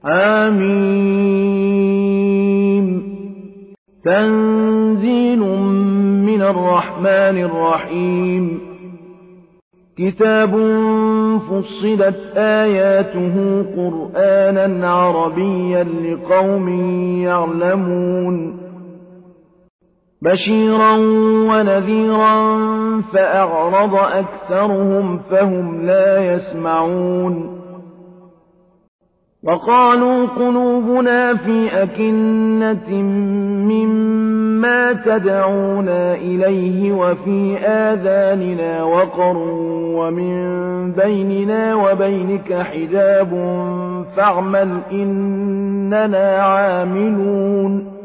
حم تنزيل من الرحمن الرحيم كتاب فصلت آياته قرآنا عربيا لقوم يعلمون بشيرا ونذيرا فأعرض أكثرهم فهم لا يسمعون وقالوا قلوبنا في أكنة مما تدعونا إليه وفي آذاننا وقر ومن بيننا وبينك حجاب فاعمل إننا عاملون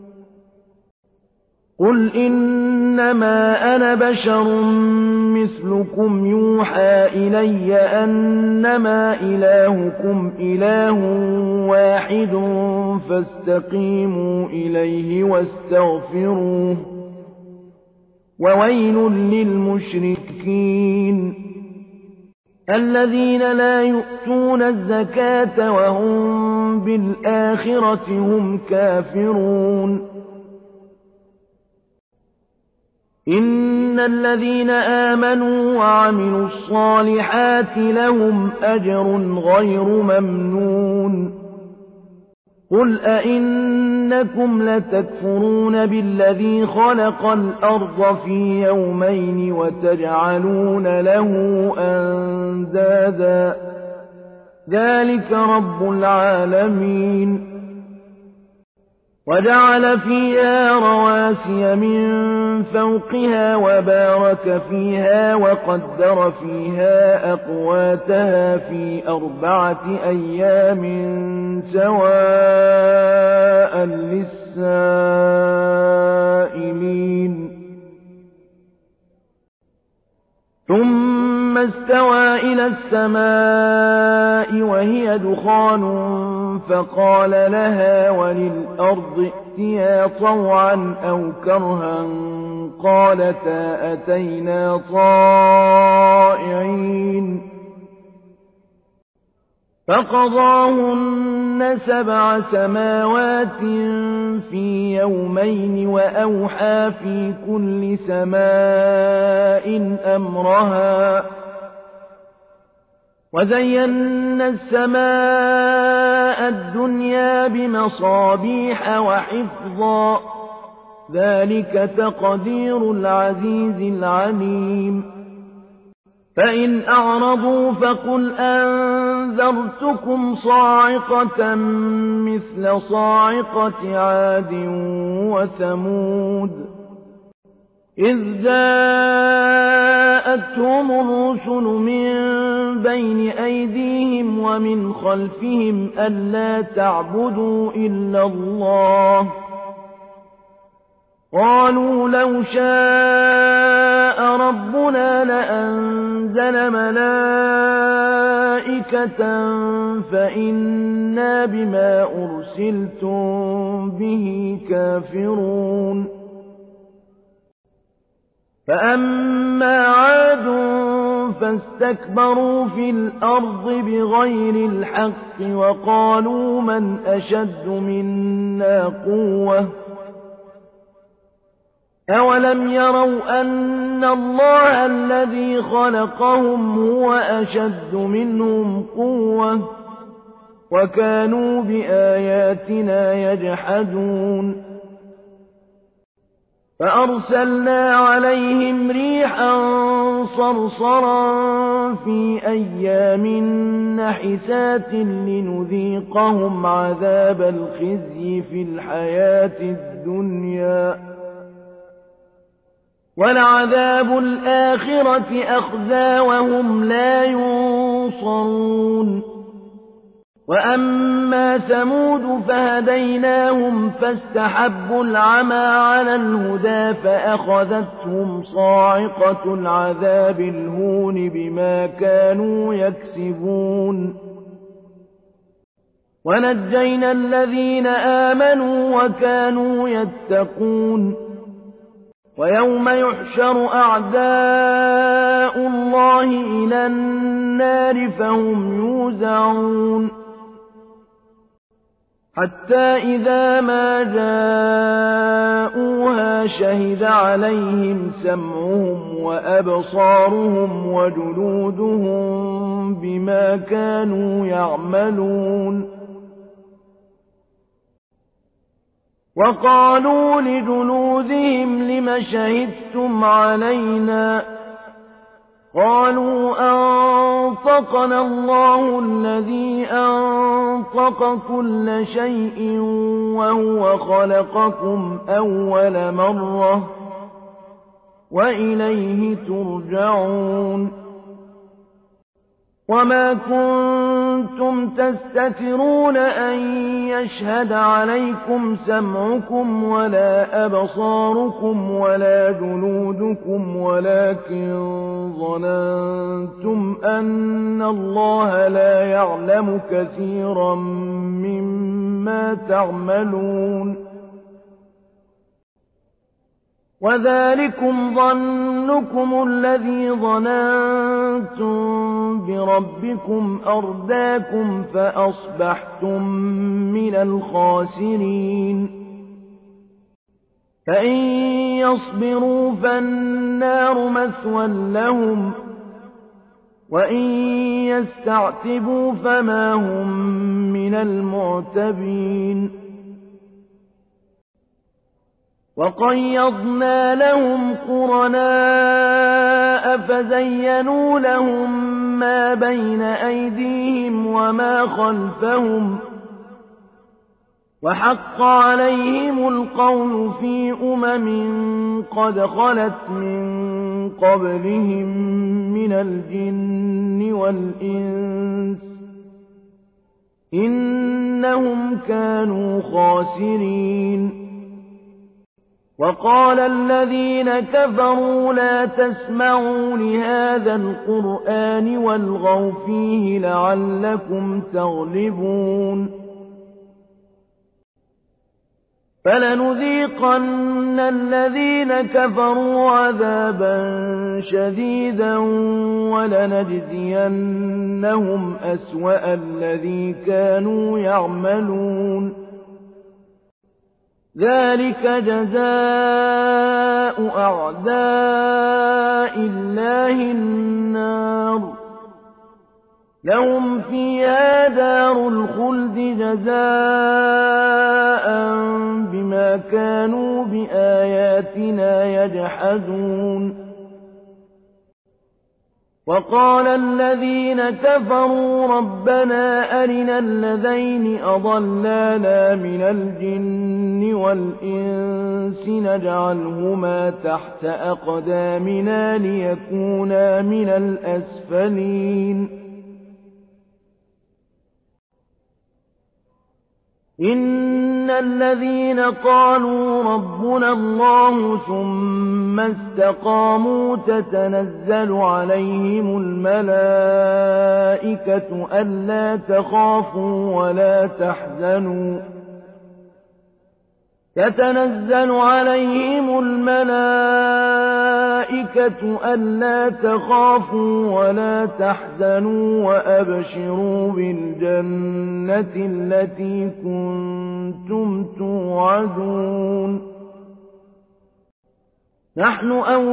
قل إنما أنا بشر مثلكم يوحى إلي أنما إلهكم إله واحد فاستقيموا إليه واستغفروه وويل للمشركين الذين لا يؤتون الزكاة وهم بالآخرة هم كافرون إن الذين آمنوا وعملوا الصالحات لهم أجر غير ممنون قل أئنكم لتكفرون بالذي خلق الأرض في يومين وتجعلون له أندادا ذلك رب العالمين وجعل فيها رواسي من فوقها وبارك فيها وقدر فيها أقواتها في 4 أيام سواء للسائلين ثم استوى إلى السماء وهي دخان فقال لها وللأرض ائتيا طوعا أو كرها قالتا أتينا طائعين فقضاهن 7 سماوات في يومين وأوحى في كل سماء أمرها وزينا السماء الدنيا بمصابيح وحفظا ذلك تقدير العزيز العليم فإن أعرضوا فقل أنذرتكم صاعقة مثل صاعقة عاد وثمود إذ جاءتهم الرسل من بين أيديهم ومن خلفهم ألا تعبدوا إلا الله قالوا لو شاء ربنا لأنزل ملائكة فإنا بما أرسلتم به كافرون فأما عاد فاستكبروا في الأرض بغير الحق وقالوا من أشد منا قوة أولم يروا أن الله الذي خلقهم هو أشد منهم قوة وكانوا بآياتنا يجحدون فأرسلنا عليهم ريحا صرصرا في أيام نحسات لنذيقهم عذاب الخزي في الحياة الدنيا ولعذاب الآخرة أخزى وهم لا ينصرون وأما ثمود فهديناهم فاستحبوا العمى على الهدى فأخذتهم صاعقة العذاب الهون بما كانوا يكسبون ونجينا الذين آمنوا وكانوا يتقون ويوم يحشر أعداء الله إلى النار فهم يوزعون حتى إذا ما جاءوها شهد عليهم سمعهم وأبصارهم وجلودهم بما كانوا يعملون وقالوا لجلودهم لم شهدتم علينا قالوا أنطقنا الله الذي أنطق كل شيء وهو خلقكم أول مرة وإليه ترجعون وما كنتم تستترون أن يشهد عليكم سمعكم ولا أبصاركم ولا جلودكم ولكن ظننتم أن الله لا يعلم كثيرا مما تعملون وذلكم ظنكم الذي ظننتم بربكم أرداكم فأصبحتم من الخاسرين فإن يصبروا فالنار مثوى لهم وإن يستعتبوا فما هم من المعتبين وقيضنا لهم قرناء فزينوا لهم ما بين أيديهم وما خلفهم وحق عليهم القول في قد خلت من قبلهم من الجن والإنس إنهم كانوا خاسرين وقال الذين كفروا لا تسمعوا لهذا القرآن والغوا فيه لعلكم تغلبون فلنذيقن الذين كفروا عذابا شديدا ولنجزينهم أسوأ الذي كانوا يعملون ذلك جزاء أعداء الله النار لهم فيها دار الخلد جزاء بما كانوا بآياتنا يجحدون وقال الذين كفروا ربنا أرنا الذين أضلانا من الجن والإنس نجعلهما تحت أقدامنا ليكونا من الأسفلين إن الذين قالوا ربنا الله ثم استقاموا تتنزل عليهم الملائكة ألا تخافوا ولا تحزنوا تتنزل عليهم الملائكة ألا تخافوا ولا تحزنوا وأبشروا بالجنة التي كنتم توعدون نحن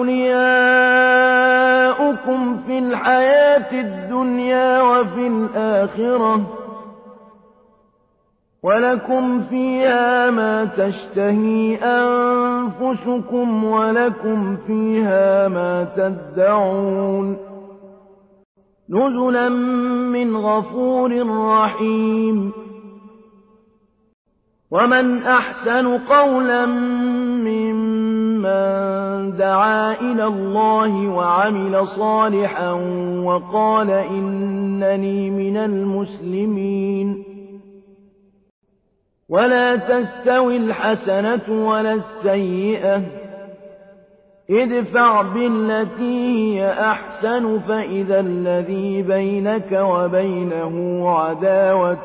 أولياؤكم في الحياة الدنيا وفي الآخرة ولكم فيها ما تشتهي أنفسكم ولكم فيها ما تدعون نزلا من غفور رحيم ومن أحسن قولا ممن دعا إلى الله وعمل صالحا وقال إنني من المسلمين ولا تستوي الحسنة ولا السيئة ادفع بالتي هي أحسن فإذا الذي بينك وبينه عداوة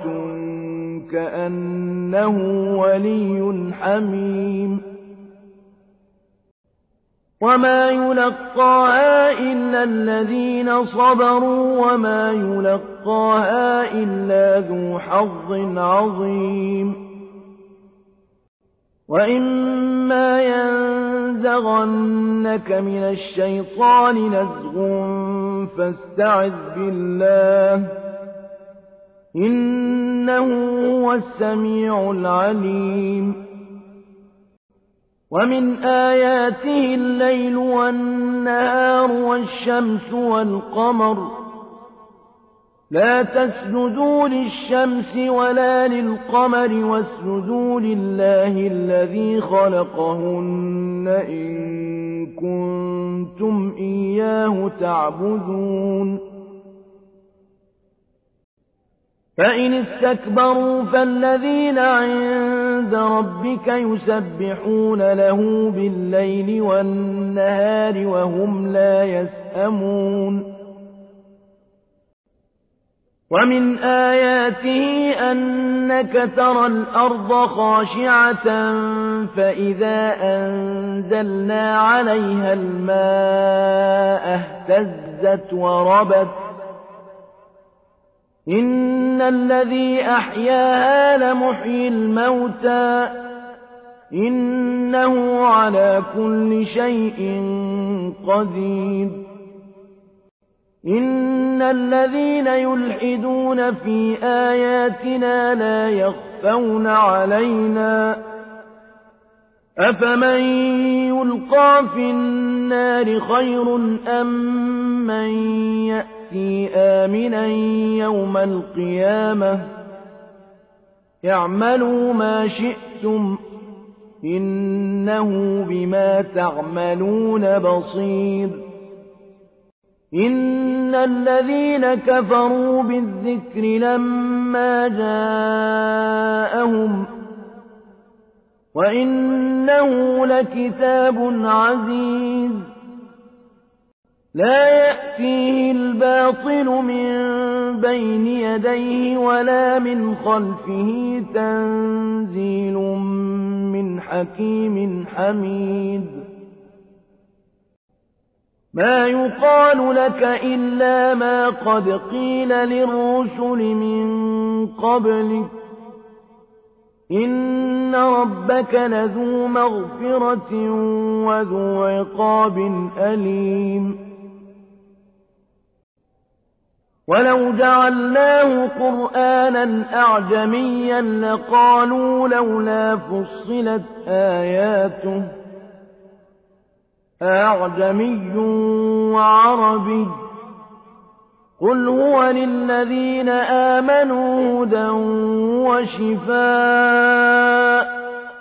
كأنه ولي حميم وما يلقاها إلا الذين صبروا وما يلقاها إلا ذو حظ عظيم وإما ينزغنك من الشيطان نزغ فاستعذ بالله إنه هو السميع العليم ومن آياته الليل والنهار والشمس والقمر لا تسجدوا للشمس ولا للقمر واسجدوا لله الذي خلقهن إن كنتم إياه تعبدون فإن استكبروا فالذين عند ربك يسبحون له بالليل والنهار وهم لا يسأمون ومن آياته أنك ترى الأرض خاشعة فإذا أنزلنا عليها الماء اهتزت وربت إن الذي أحياها لمحيي الموتى إنه على كل شيء قدير إن الذين يلحدون في آياتنا لا يخفون علينا أفمن يلقى في النار خير أم من يأتي آمنا يوم القيامة اعملوا ما شئتم إنه بما تعملون بصير إن الذين كفروا بالذكر لما جاءهم وإنه لكتاب عزيز لا يأتيه الباطل من بين يديه ولا من خلفه تنزيل من حكيم حميد ما يقال لك إلا ما قد قيل للرسل من قبلك إن ربك لذو مغفرة وذو عقاب أليم ولو جعلناه قرآنا أعجميا لقالوا لولا فصلت آياته أعجمي وعربي قل هو للذين آمنوا هدى وشفاء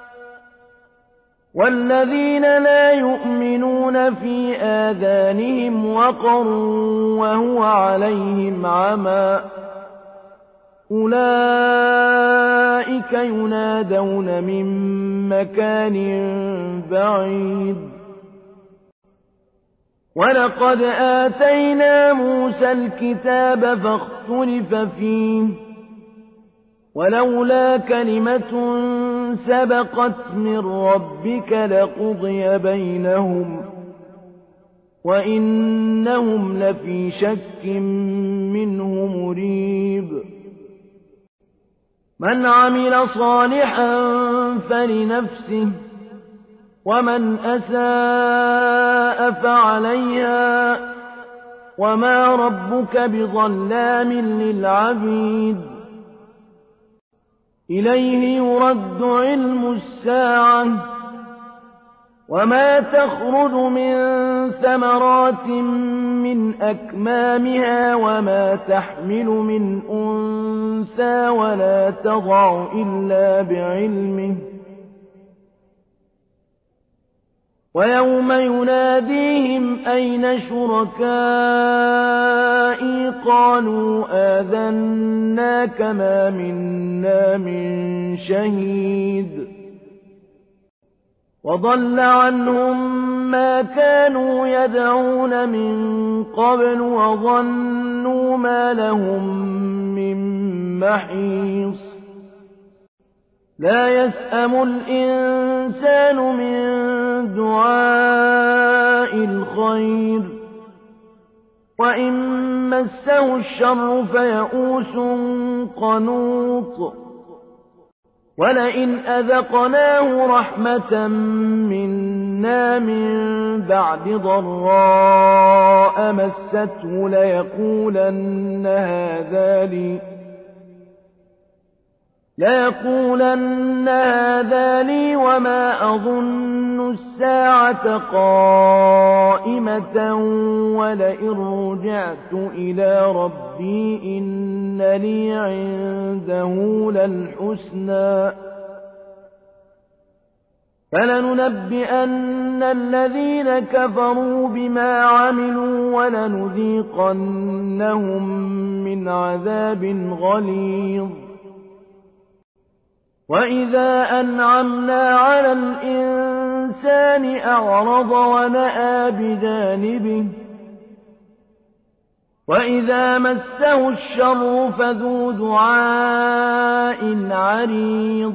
والذين لا يؤمنون في آذانهم وقر وهو عليهم عمى أولئك ينادون من مكان بعيد ولقد آتينا موسى الكتاب فاختلف فيه ولولا كلمة سبقت من ربك لقضي بينهم وإنهم لفي شك منه مريب من عمل صالحا فلنفسه ومن أساء فعليها وما ربك بظلام للعبيد إليه يرد علم الساعة وما تخرج من ثمرات من أكمامها وما تحمل من أنثى ولا تضع إلا بعلمه ويوم يناديهم أين شركائي قالوا آذناك ما منا من شهيد وضل عنهم ما كانوا يدعون من قبل وظنوا ما لهم من محيص لا يسأم الإنسان من دعاء الخير وإن مسه الشر فيئوس قنوط ولئن أذقناه رحمة منا من بعد ضراء مسته ليقولن هذا لي وما أظن الساعة قائمة ولئن رجعت إلى ربي إن لي عنده للحسنى فلننبئن الذين كفروا بما عملوا ولنذيقنهم من عذاب غليظ وإذا أنعمنا على الإنسان أعرض ونأى بجانبه وإذا مسه الشر فذو دعاء عريض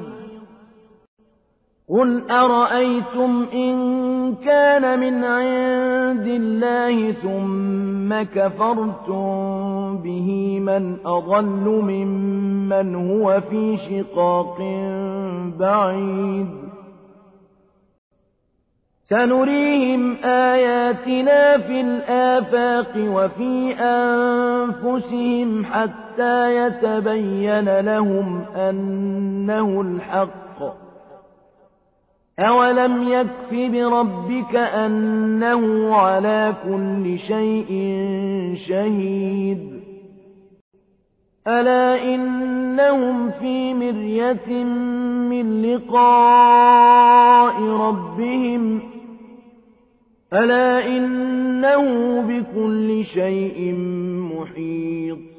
قل أرأيتم إن كان من عند الله ثم كفرتم به من أضل ممن هو في شقاق بعيد سنريهم آياتنا في الآفاق وفي أنفسهم حتى يتبين لهم أنه الحق أولم يكف بربك أنه على كل شيء شهيد ألا إنهم في مرية من لقاء ربهم ألا إنه بكل شيء محيط